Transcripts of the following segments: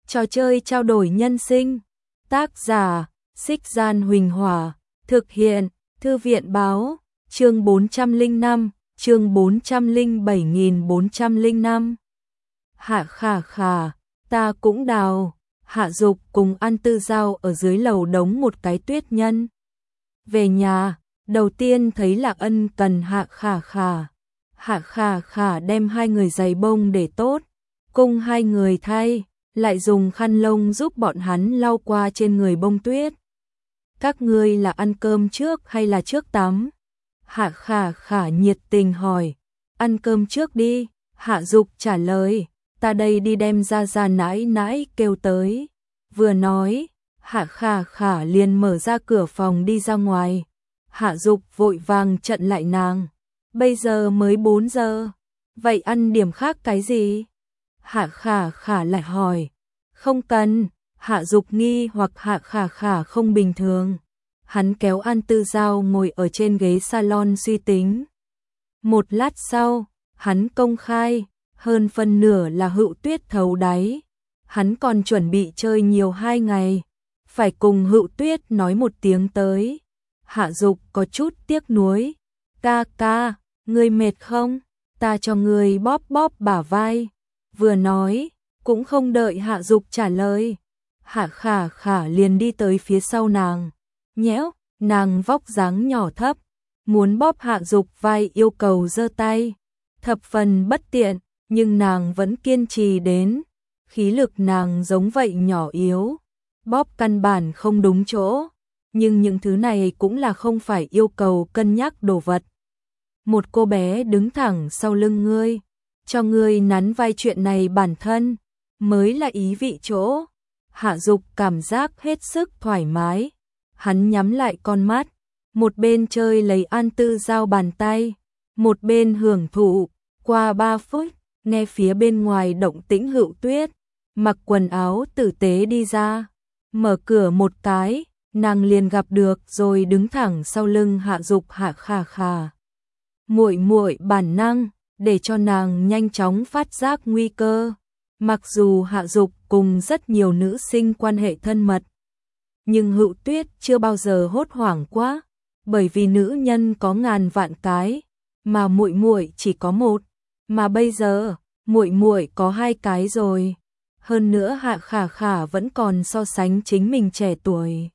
Trò chơi trao đổi nhân sinh. Tác giả, Xích Gian Huỳnh Hỏa. Thực hiện, Thư viện Báo. Chương 405, chương 407.405. Hạ Khả Khả, ta cũng đào. Hạ Dục cùng An Tư Giao ở dưới lầu đống một cái tuyết nhân. Về nhà, đầu tiên thấy Lạc Ân cần Hạ Khả Khả. Hạ Khả Khả đem hai người giày bông để tốt, cùng hai người thay, lại dùng khăn lông giúp bọn hắn lau qua trên người bông tuyết. Các ngươi là ăn cơm trước hay là trước tắm? Hạ Khả Khả nhiệt tình hỏi. Ăn cơm trước đi, Hạ Dục trả lời. Ta đây đi đem ra nãi nãi kêu tới. Vừa nói, Hạ Khả Khả liền mở ra cửa phòng đi ra ngoài. Hạ Dục vội vàng chặn lại nàng. Bây giờ mới 4 giờ, vậy ăn điểm khác cái gì? Hạ Khả Khả lại hỏi. Không cần, Hạ Dục nghi hoặc Hạ Khả Khả không bình thường. Hắn kéo An Tư Giao ngồi ở trên ghế salon suy tính. Một lát sau, hắn công khai, hơn phân nửa là Hữu Tuyết thấu đáy. Hắn còn chuẩn bị chơi nhiều 2 ngày, phải cùng Hữu Tuyết nói một tiếng tới. Hạ Dục có chút tiếc nuối. Ca ca, ngươi mệt không? Ta cho ngươi bóp bóp bả vai. Vừa nói, cũng không đợi Hạ Dục trả lời. Hạ Khả Khả liền đi tới phía sau nàng. Nhẽo, nàng vóc dáng nhỏ thấp, muốn bóp Hạ Dục vai yêu cầu giơ tay. Thập phần bất tiện, nhưng nàng vẫn kiên trì đến. Khí lực nàng giống vậy nhỏ yếu, bóp căn bản không đúng chỗ. Nhưng những thứ này cũng là không phải yêu cầu cân nhắc đồ vật. Một cô bé đứng thẳng sau lưng ngươi, cho ngươi nắn vai chuyện này bản thân, mới là ý vị chỗ. Hạ Dục cảm giác hết sức thoải mái. Hắn nhắm lại con mắt, một bên chơi lấy An Tư Giao bàn tay, một bên hưởng thụ. Qua 3 phút, nghe phía bên ngoài động tĩnh Hữu Tuyết, mặc quần áo tử tế đi ra, mở cửa một cái, nàng liền gặp được rồi đứng thẳng sau lưng Hạ Dục. Hạ Khả Khả muội muội bản năng để cho nàng nhanh chóng phát giác nguy cơ. Mặc dù Hạ Dục cùng rất nhiều nữ sinh quan hệ thân mật, nhưng Hữu Tuyết chưa bao giờ hốt hoảng quá, bởi vì nữ nhân có ngàn vạn cái, mà muội muội chỉ có một, mà bây giờ muội muội có 2 cái rồi. Hơn nữa Hạ Khả Khả vẫn còn so sánh chính mình trẻ tuổi.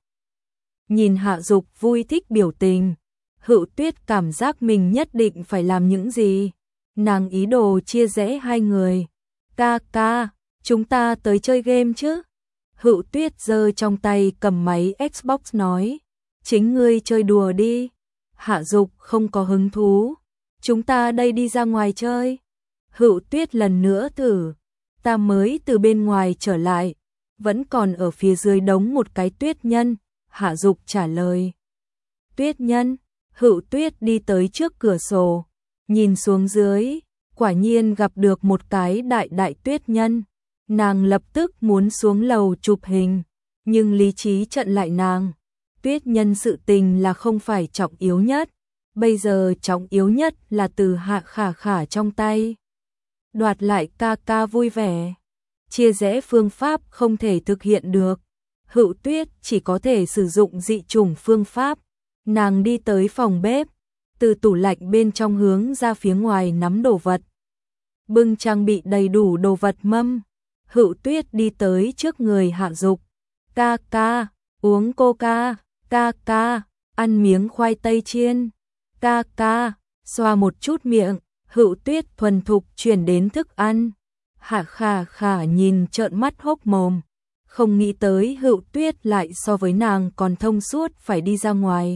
Nhìn Hạ Dục vui thích biểu tình, Hữu Tuyết cảm giác mình nhất định phải làm những gì. Nàng ý đồ chia rẽ hai người. Ca ca, chúng ta tới chơi game chứ? Hữu Tuyết giơ trong tay cầm máy Xbox nói. Chính ngươi chơi đùa đi. Hạ Dục không có hứng thú. Chúng ta đây đi ra ngoài chơi. Hữu Tuyết lần nữa thử. Ta mới từ bên ngoài trở lại, vẫn còn ở phía dưới đống một cái tuyết nhân. Hạ Dục trả lời. Tuyết nhân? Hữu Tuyết đi tới trước cửa sổ, nhìn xuống dưới, quả nhiên gặp được một cái đại tuyết nhân. Nàng lập tức muốn xuống lầu chụp hình, nhưng lý trí chặn lại nàng. Tuyết nhân sự tình là không phải trọng yếu nhất, bây giờ trọng yếu nhất là từ Hạ Khả Khả trong tay đoạt lại. Ca ca vui vẻ. Chia rẽ phương pháp không thể thực hiện được, Hữu Tuyết chỉ có thể sử dụng dị chủng phương pháp. Nàng đi tới phòng bếp, từ tủ lạnh bên trong hướng ra phía ngoài nắm đồ vật, bưng trang bị đầy đủ đồ vật mâm. Hữu Tuyết đi tới trước người Hạ Dục. Ca ca, uống coca. Ca ca, ăn miếng khoai tây chiên. Ca ca, xoa một chút miệng. Hữu Tuyết thuần thục chuyển đến thức ăn. Hạ Khả Khả nhìn trợn mắt hốc mồm, không nghĩ tới Hữu Tuyết lại so với nàng còn thông suốt phải đi ra ngoài.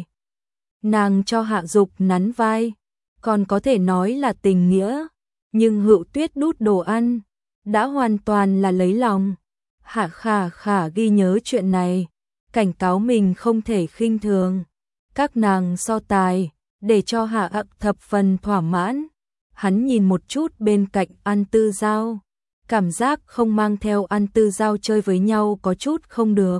Nàng cho Hạ Dục nắn vai, còn có thể nói là tình nghĩa, nhưng Hữu Tuyết đút đồ ăn, đã hoàn toàn là lấy lòng. Hạ Khả Khả ghi nhớ chuyện này, cảnh cáo mình không thể khinh thường. Các nàng so tài, để cho Hạ thập phần thỏa mãn. Hắn nhìn một chút bên cạnh An Tư Giao, cảm giác không mang theo An Tư Giao chơi với nhau có chút không được.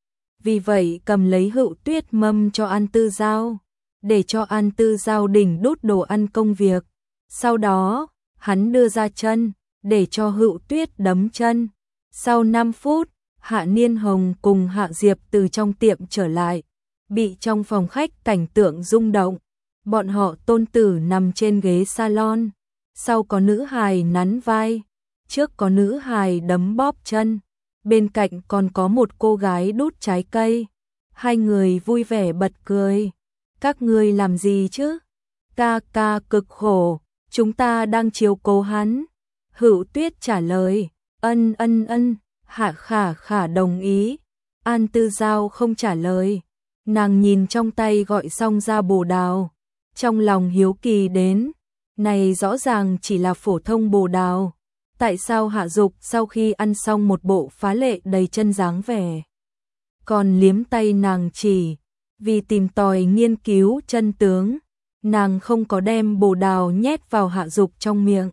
Vì vậy cầm lấy Hữu Tuyết mâm cho An Tư Giao, để cho An Tư Giao đỉnh đút đồ ăn công việc. Sau đó, hắn đưa ra chân, để cho Hữu Tuyết đấm chân. Sau 5 phút, Hạ Niên Hồng cùng Hạ Diệp từ trong tiệm trở lại, bị trong phòng khách cảnh tượng rung động. Bọn họ tôn tử nằm trên ghế salon, sau có nữ hài nắn vai, trước có nữ hài đấm bóp chân, bên cạnh còn có một cô gái đút trái cây. Hai người vui vẻ bật cười. Các ngươi làm gì chứ? Ca ca cực khổ, chúng ta đang chiếu cố hắn. Hữu Tuyết trả lời, ân ân ân, Hạ Khả Khả đồng ý. An Tư Giao không trả lời, nàng nhìn trong tay gọi xong ra bồ đào, trong lòng hiếu kỳ đến, này rõ ràng chỉ là phổ thông bồ đào, tại sao Hạ Dục sau khi ăn xong một bộ phá lệ đầy chân dáng vẻ, còn liếm tay nàng chỉ, vì tìm tòi nghiên cứu chân tướng, nàng không có đem bồ đào nhét vào Hạ Dục trong miệng,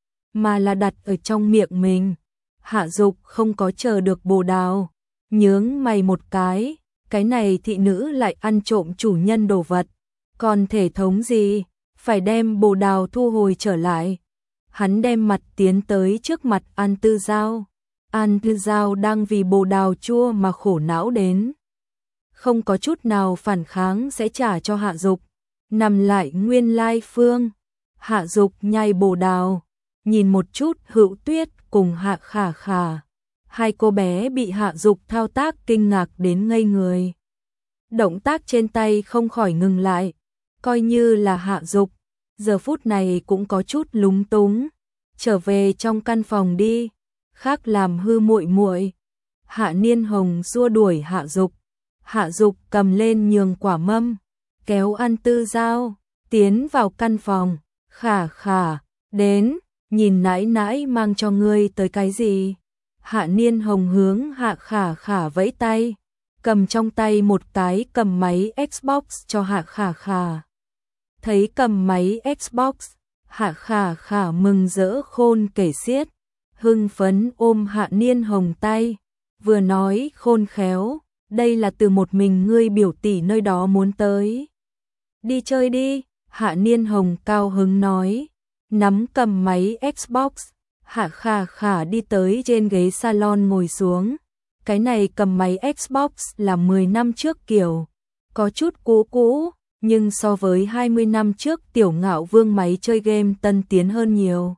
mà là đặt ở trong miệng mình. Hạ Dục không có chờ được bồ đào, nhướng mày một cái này thị nữ lại ăn trộm chủ nhân đồ vật, còn thể thống gì, phải đem bồ đào thu hồi trở lại. Hắn đem mặt tiến tới trước mặt An Tư Giao. An Tư Giao đang vì bồ đào chua mà khổ não đến, không có chút nào phản kháng sẽ trả cho Hạ Dục, nằm lại nguyên lai phương. Hạ Dục nhai bồ đào, nhìn một chút Hữu Tuyết cùng Hạ Khả Khả. Hai cô bé bị Hạ Dục thao tác kinh ngạc đến ngây người. Động tác trên tay không khỏi ngừng lại, coi như là Hạ Dục, giờ phút này cũng có chút lúng túng. Trở về trong căn phòng đi, khác làm hư muội muội. Hạ Niên Hồng xua đuổi Hạ Dục. Hạ Dục cầm lên nhường quả mâm, kéo An Tư Giao tiến vào căn phòng. Khả Khả, đến, nhìn nãi nãi mang cho ngươi tới cái gì? Hạ Niên Hồng hướng Hạ Khả Khả vẫy tay, cầm trong tay một cái cầm máy Xbox cho Hạ Khả Khả. Thấy cầm máy Xbox, Hạ Khả Khả mừng rỡ khôn kể xiết, hưng phấn ôm Hạ Niên Hồng tay, vừa nói khôn khéo, đây là từ một mình ngươi biểu tỷ nơi đó muốn tới. Đi chơi đi, Hạ Niên Hồng cao hứng nói, nắm cầm máy Xbox. Hạ Khả Khả đi tới trên ghế salon ngồi xuống. Cái này cầm máy Xbox là 10 năm trước kiểu, có chút cũ cũ, nhưng so với 20 năm trước Tiểu Ngạo Vương máy chơi game tân tiến hơn nhiều.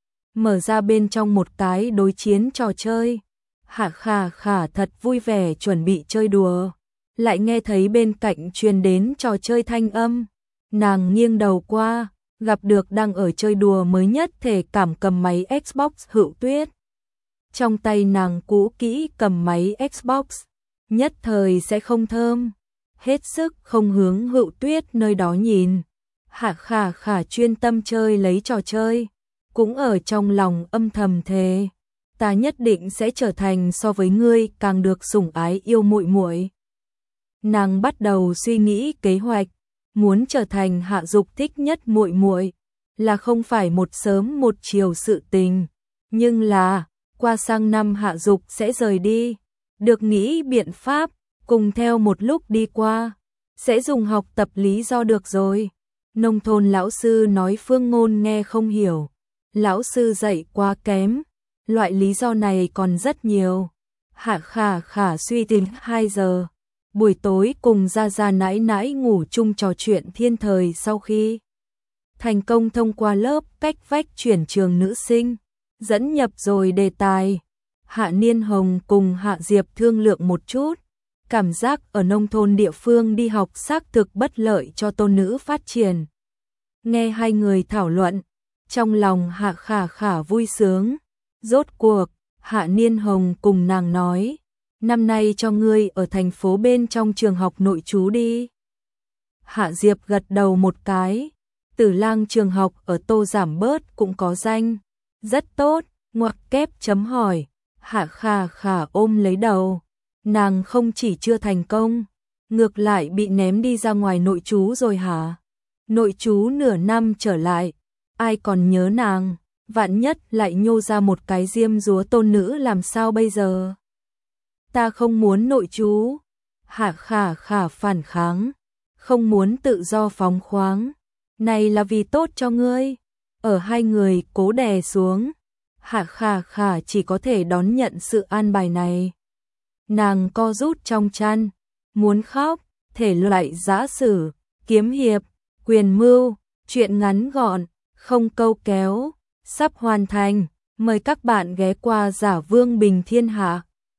Mở ra bên trong một cái đối chiến trò chơi. Hạ Khả Khả thật vui vẻ chuẩn bị chơi đùa, lại nghe thấy bên cạnh truyền đến trò chơi thanh âm. Nàng nghiêng đầu qua, gặp được đang ở chơi đùa mới nhất thể cảm cầm máy Xbox Hữu Tuyết. Trong tay nàng cũ kỹ cầm máy Xbox, nhất thời sẽ không thơm, hết sức không hướng Hữu Tuyết nơi đó nhìn. Hạ Khả Khả chuyên tâm chơi lấy trò chơi, cũng ở trong lòng âm thầm thề, ta nhất định sẽ trở thành so với ngươi càng được sủng ái yêu muội muội. Nàng bắt đầu suy nghĩ kế hoạch, muốn trở thành Hạ Dục thích nhất muội muội, là không phải một sớm một chiều sự tình, nhưng là qua sang năm Hạ Dục sẽ rời đi, được nghĩ biện pháp, cùng theo một lúc đi qua, sẽ dùng học tập lý do được rồi. Nông thôn lão sư nói phương ngôn nghe không hiểu, lão sư dạy quá kém, loại lý do này còn rất nhiều. Hạ Khả Khả suy tính 2 giờ, buổi tối cùng Gia Gia nãi nãi ngủ chung trò chuyện thiên thời. Sau khi thành công thông qua lớp cách vách chuyển trường nữ sinh, dẫn nhập rồi đề tài, Hạ Niên Hồng cùng Hạ Diệp thương lượng một chút, cảm giác ở nông thôn địa phương đi học xác thực bất lợi cho tôn nữ phát triển. Nghe hai người thảo luận, trong lòng Hạ Khả Khả vui sướng. Rốt cuộc, Hạ Niên Hồng cùng nàng nói, năm nay cho ngươi ở thành phố bên trong trường học nội trú đi. Hạ Diệp gật đầu một cái, Tử Lang trường học ở Tô Giảm Bớt cũng có danh, rất tốt, ngoặc kép chấm hỏi. Hạ Khả Khả ôm lấy đầu, nàng không chỉ chưa thành công, ngược lại bị ném đi ra ngoài nội trú rồi hả? Nội trú nửa năm trở lại, ai còn nhớ nàng, vạn nhất lại nhô ra một cái diêm dúa tôn nữ làm sao bây giờ? Ta không muốn nội trú. Hạ Khả Khả phản kháng, không muốn tự do phóng khoáng, này là vì tốt cho ngươi. Ở hai người cố đè xuống, Hạ Khả Khả chỉ có thể đón nhận sự an bài này. Nàng co rút trong chăn, muốn khóc, thể loại giã sử, kiếm hiệp, quyền mưu, truyện ngắn gọn, không câu kéo, sắp hoàn thành. Mời các bạn ghé qua Giả Vương Bình Thiên Hạ.